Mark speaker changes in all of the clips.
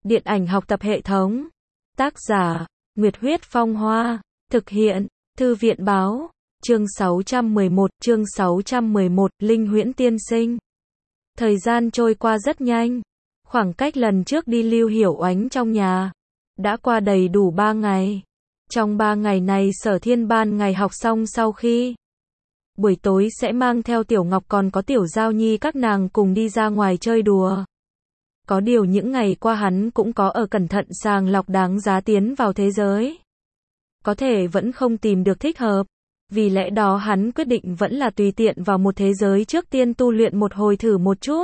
Speaker 1: Điện ảnh học tập hệ thống. Tác giả, Nguyệt Huyết Phong Hoa. Thực hiện, Thư viện Báo. Chương 611, Linh Huyễn Tiên Sinh. Thời gian trôi qua rất nhanh. Khoảng cách lần trước đi Lưu Hiểu Oánh trong nhà đã qua đầy đủ 3 ngày. Trong 3 ngày này Sở Thiên ban ngày học xong sau khi buổi tối sẽ mang theo Tiểu Ngọc còn có Tiểu Giao Nhi các nàng cùng đi ra ngoài chơi đùa. Có điều những ngày qua hắn cũng có ở cẩn thận sàng lọc đáng giá tiến vào thế giới. Có thể vẫn không tìm được thích hợp. Vì lẽ đó hắn quyết định vẫn là tùy tiện vào một thế giới trước tiên tu luyện một hồi thử một chút.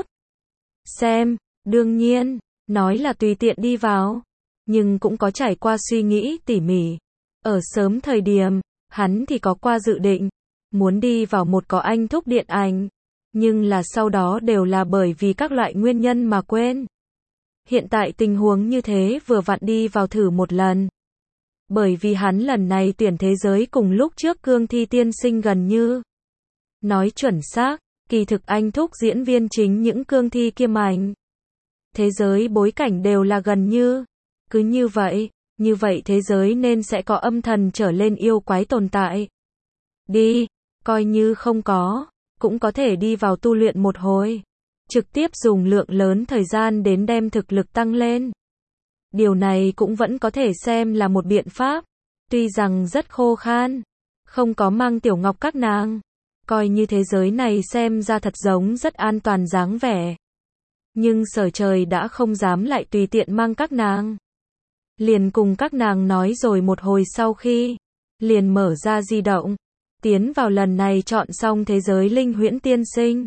Speaker 1: Xem, đương nhiên, nói là tùy tiện đi vào, nhưng cũng có trải qua suy nghĩ tỉ mỉ. Ở sớm thời điểm, hắn thì có qua dự định, muốn đi vào một có anh thúc điện ảnh, nhưng là sau đó đều là bởi vì các loại nguyên nhân mà quên. Hiện tại tình huống như thế vừa vặn đi vào thử một lần. Bởi vì hắn lần này tuyển thế giới cùng lúc trước Cương Thi Tiên Sinh gần như. Nói chuẩn xác, kỳ thực anh thúc diễn viên chính những cương thi kia mạnh. Thế giới bối cảnh đều là gần như. Cứ như vậy thế giới nên sẽ có âm thần trở lên yêu quái tồn tại. Đi, coi như không có, cũng có thể đi vào tu luyện một hồi. Trực tiếp dùng lượng lớn thời gian đến đem thực lực tăng lên. Điều này cũng vẫn có thể xem là một biện pháp. Tuy rằng rất khô khan, không có mang Tiểu Ngọc các nàng. Coi như thế giới này xem ra thật giống rất an toàn dáng vẻ. Nhưng Sở Trời đã không dám lại tùy tiện mang các nàng. Liền cùng các nàng nói rồi một hồi sau khi, liền mở ra di động, tiến vào lần này chọn xong thế giới Linh Huyễn Tiên Sinh.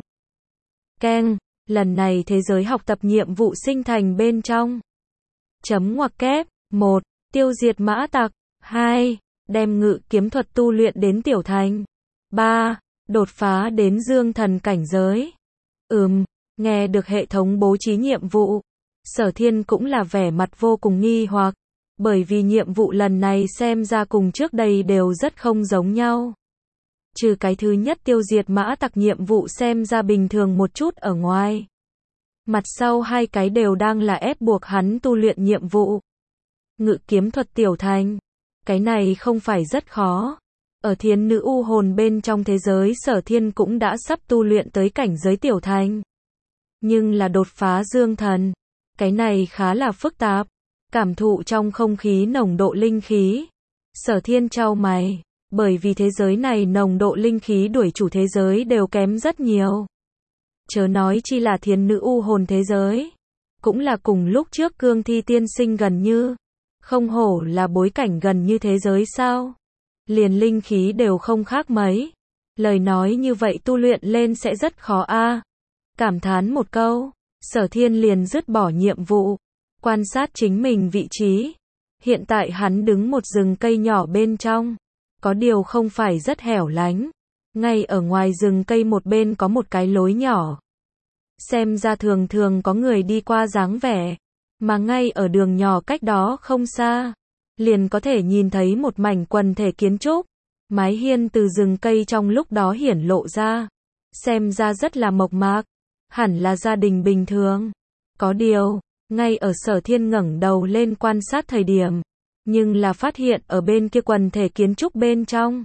Speaker 1: Keng, lần này thế giới học tập nhiệm vụ sinh thành bên trong. Chấm ngoặc kép, 1. Tiêu diệt mã tặc, 2. Đem ngự kiếm thuật tu luyện đến tiểu thành, 3. Đột phá đến dương thần cảnh giới. Nghe được hệ thống bố trí nhiệm vụ, Sở Thiên cũng là vẻ mặt vô cùng nghi hoặc, bởi vì nhiệm vụ lần này xem ra cùng trước đây đều rất không giống nhau. Trừ cái thứ nhất tiêu diệt mã tặc nhiệm vụ xem ra bình thường một chút ở ngoài. Mặt sau hai cái đều đang là ép buộc hắn tu luyện nhiệm vụ. Ngự kiếm thuật tiểu thành, cái này không phải rất khó. Ở Thiên Nữ U Hồn bên trong thế giới Sở Thiên cũng đã sắp tu luyện tới cảnh giới tiểu thành. Nhưng là đột phá dương thần, cái này khá là phức tạp. Cảm thụ trong không khí nồng độ linh khí, Sở Thiên chau mày, bởi vì thế giới này nồng độ linh khí đuổi chủ thế giới đều kém rất nhiều. Chớ nói chi là Thiên Nữ U Hồn thế giới, cũng là cùng lúc trước Cương Thi Tiên Sinh gần như. Không hổ là bối cảnh gần như thế giới sao? Liền linh khí đều không khác mấy. Lời nói như vậy tu luyện lên sẽ rất khó a. Cảm thán một câu, Sở Thiên liền dứt bỏ nhiệm vụ, quan sát chính mình vị trí. Hiện tại hắn đứng một rừng cây nhỏ bên trong, có điều không phải rất hẻo lánh. Ngay ở ngoài rừng cây một bên có một cái lối nhỏ. Xem ra thường thường có người đi qua dáng vẻ, mà ngay ở đường nhỏ cách đó không xa, liền có thể nhìn thấy một mảnh quần thể kiến trúc, mái hiên từ rừng cây trong lúc đó hiển lộ ra, xem ra rất là mộc mạc, hẳn là gia đình bình thường. Có điều, ngay ở Sở Thiên ngẩng đầu lên quan sát thời điểm, nhưng là phát hiện ở bên kia quần thể kiến trúc bên trong,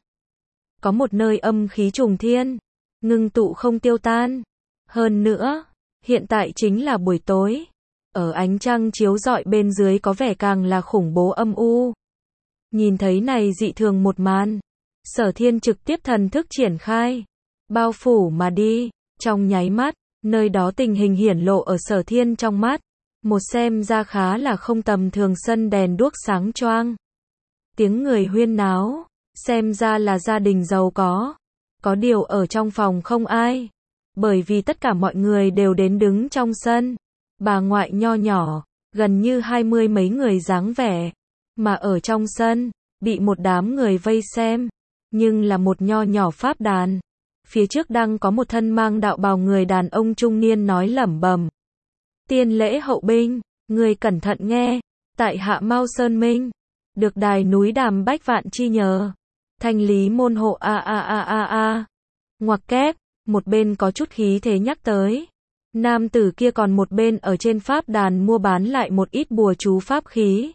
Speaker 1: có một nơi âm khí trùng thiên, ngưng tụ không tiêu tan. Hơn nữa, hiện tại chính là buổi tối, ở ánh trăng chiếu rọi bên dưới có vẻ càng là khủng bố âm u. Nhìn thấy này dị thường một màn, Sở Thiên trực tiếp thần thức triển khai, bao phủ mà đi, trong nháy mắt, nơi đó tình hình hiển lộ ở Sở Thiên trong mắt, một xem ra khá là không tầm thường sân đèn đuốc sáng choang. Tiếng người huyên náo, xem ra là gia đình giàu có điều ở trong phòng không ai, bởi vì tất cả mọi người đều đến đứng trong sân. Bà ngoại nho nhỏ, gần như 20 mấy người dáng vẻ, mà ở trong sân, bị một đám người vây xem, nhưng là một nho nhỏ pháp đàn. Phía trước đang có một thân mang đạo bào người đàn ông trung niên nói lẩm bẩm. Tiên lễ hậu binh, người cẩn thận nghe, tại hạ Mao Sơn Minh, được đài núi Đàm Bách Vạn chi nhờ, thanh lý môn hộ ngoặc kép, một bên có chút khí thế nhắc tới. Nam tử kia còn một bên ở trên pháp đàn mua bán lại một ít bùa chú pháp khí.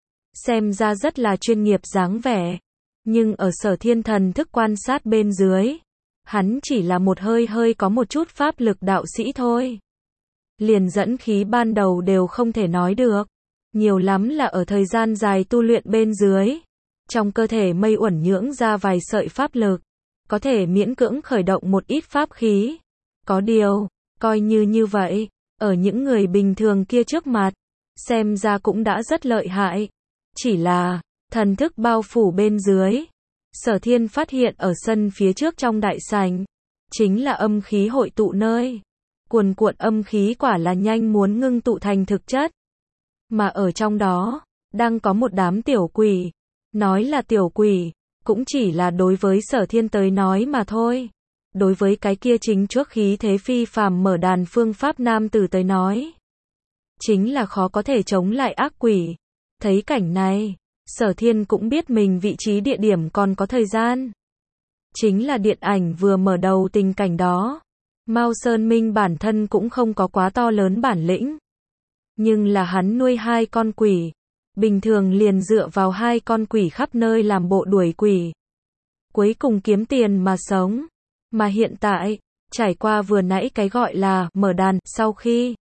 Speaker 1: Xem ra rất là chuyên nghiệp dáng vẻ. Nhưng ở Sở Thiên thần thức quan sát bên dưới, hắn chỉ là một hơi hơi có một chút pháp lực đạo sĩ thôi. Liền dẫn khí ban đầu đều không thể nói được. Nhiều lắm là ở thời gian dài tu luyện bên dưới. Trong cơ thể mây uẩn nhưỡng ra vài sợi pháp lực. Có thể miễn cưỡng khởi động một ít pháp khí. Có điều, coi như vậy, ở những người bình thường kia trước mặt, xem ra cũng đã rất lợi hại. Chỉ là, thần thức bao phủ bên dưới. Sở Thiên phát hiện ở sân phía trước trong đại sảnh, chính là âm khí hội tụ nơi. Cuồn cuộn âm khí quả là nhanh muốn ngưng tụ thành thực chất. Mà ở trong đó, đang có một đám tiểu quỷ. Nói là tiểu quỷ, cũng chỉ là đối với Sở Thiên tới nói mà thôi. Đối với cái kia chính chuốc khí thế phi phàm mở đàn phương pháp nam tử tới nói, chính là khó có thể chống lại ác quỷ. Thấy cảnh này, Sở Thiên cũng biết mình vị trí địa điểm còn có thời gian. Chính là điện ảnh vừa mở đầu tình cảnh đó. Mao Sơn Minh bản thân cũng không có quá to lớn bản lĩnh. Nhưng là hắn nuôi 2 con quỷ. Bình thường liền dựa vào 2 con quỷ khắp nơi làm bộ đuổi quỷ. Cuối cùng kiếm tiền mà sống. Mà hiện tại, trải qua vừa nãy cái gọi là mở đàn, sau khi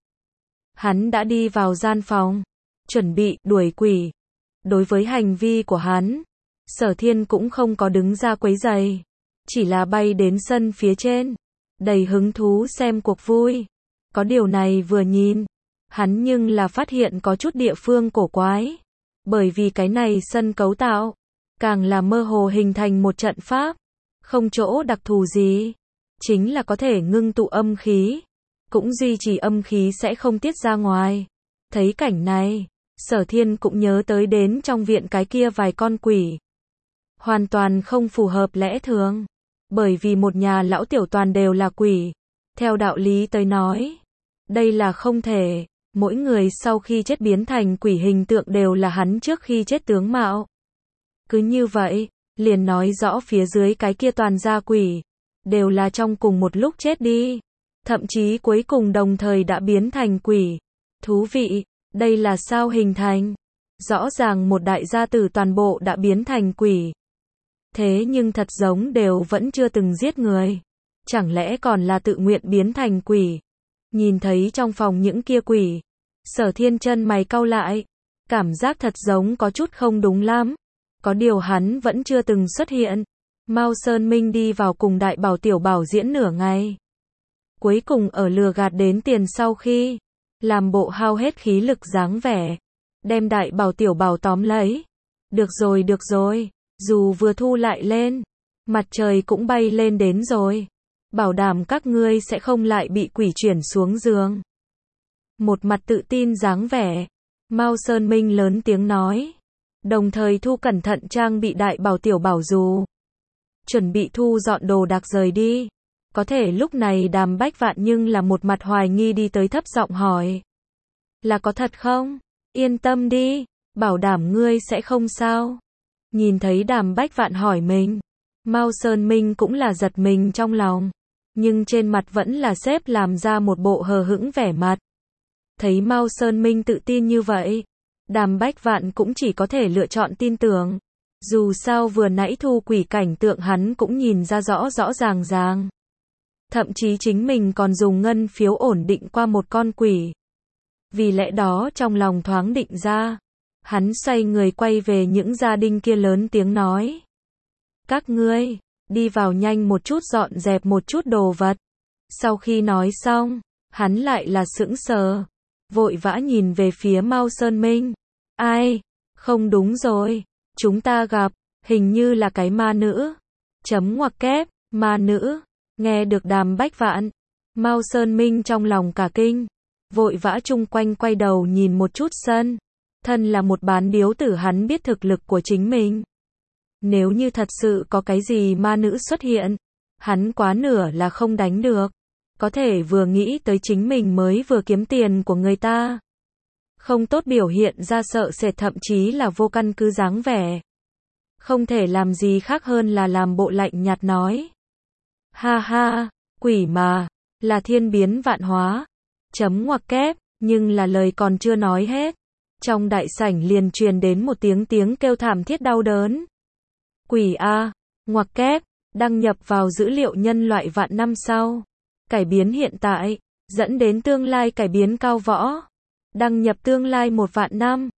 Speaker 1: hắn đã đi vào gian phòng, chuẩn bị đuổi quỷ. Đối với hành vi của hắn, Sở Thiên cũng không có đứng ra quấy rầy, chỉ là bay đến sân phía trên, đầy hứng thú xem cuộc vui. Có điều này vừa nhìn, hắn nhưng là phát hiện có chút địa phương cổ quái. Bởi vì cái này sân cấu tạo, càng là mơ hồ hình thành một trận pháp. Không chỗ đặc thù gì, chính là có thể ngưng tụ âm khí, cũng duy trì âm khí sẽ không tiết ra ngoài. Thấy cảnh này, Sở Thiên cũng nhớ tới đến trong viện cái kia vài con quỷ. Hoàn toàn không phù hợp lẽ thường, bởi vì một nhà lão tiểu toàn đều là quỷ. Theo đạo lý tới nói, đây là không thể, mỗi người sau khi chết biến thành quỷ hình tượng đều là hắn trước khi chết tướng mạo. Cứ như vậy, liền nói rõ phía dưới cái kia toàn gia quỷ, đều là trong cùng một lúc chết đi. Thậm chí cuối cùng đồng thời đã biến thành quỷ. Thú vị, đây là sao hình thành? Rõ ràng một đại gia tử toàn bộ đã biến thành quỷ. Thế nhưng thật giống đều vẫn chưa từng giết người. Chẳng lẽ còn là tự nguyện biến thành quỷ? Nhìn thấy trong phòng những kia quỷ, Sở Thiên chân mày cau lại, cảm giác thật giống có chút không đúng lắm. Có điều hắn vẫn chưa từng xuất hiện. Mao Sơn Minh đi vào cùng đại bảo tiểu bảo diễn nửa ngày. Cuối cùng ở lừa gạt đến tiền sau khi làm bộ hao hết khí lực dáng vẻ, đem đại bảo tiểu bảo tóm lấy. Được rồi, dù vừa thu lại lên, mặt trời cũng bay lên đến rồi. Bảo đảm các ngươi sẽ không lại bị quỷ chuyển xuống giường. Một mặt tự tin dáng vẻ, Mao Sơn Minh lớn tiếng nói. Đồng thời thu cẩn thận trang bị đại bảo tiểu bảo dù. Chuẩn bị thu dọn đồ đạc rời đi. Có thể lúc này Đàm Bách Vạn nhưng là một mặt hoài nghi đi tới thấp giọng hỏi. Là có thật không? Yên tâm đi, bảo đảm ngươi sẽ không sao. Nhìn thấy Đàm Bách Vạn hỏi mình, Mao Sơn Minh cũng là giật mình trong lòng. Nhưng trên mặt vẫn là xếp làm ra một bộ hờ hững vẻ mặt. Thấy Mao Sơn Minh tự tin như vậy, Đàm Bách Vạn cũng chỉ có thể lựa chọn tin tưởng. Dù sao vừa nãy thu quỷ cảnh tượng hắn cũng nhìn ra rõ rõ ràng. Thậm chí chính mình còn dùng ngân phiếu ổn định qua một con quỷ. Vì lẽ đó trong lòng thoáng định ra, hắn xoay người quay về những gia đình kia lớn tiếng nói. Các ngươi, đi vào nhanh một chút dọn dẹp một chút đồ vật. Sau khi nói xong, hắn lại là sững sờ, vội vã nhìn về phía Mao Sơn Minh. Ai? Không đúng rồi, chúng ta gặp, hình như là cái ma nữ. Chấm ngoặc kép, ma nữ. Nghe được Đàm Bách Vạn, Mao Sơn Minh trong lòng cả kinh, vội vã chung quanh quay đầu nhìn một chút sân. Thân là một bán điếu tử hắn biết thực lực của chính mình. Nếu như thật sự có cái gì ma nữ xuất hiện, hắn quá nửa là không đánh được. Có thể vừa nghĩ tới chính mình mới vừa kiếm tiền của người ta. Không tốt biểu hiện ra sợ sệt thậm chí là vô căn cứ dáng vẻ. Không thể làm gì khác hơn là làm bộ lạnh nhạt nói. Ha ha, quỷ mà, là thiên biến vạn hóa. Chấm ngoặc kép, nhưng là lời còn chưa nói hết. Trong đại sảnh liền truyền đến một tiếng kêu thảm thiết đau đớn. Quỷ A, ngoặc kép, đăng nhập vào dữ liệu nhân loại vạn năm sau. Cải biến hiện tại, dẫn đến tương lai cải biến cao võ. Đăng nhập tương lai 1 vạn năm.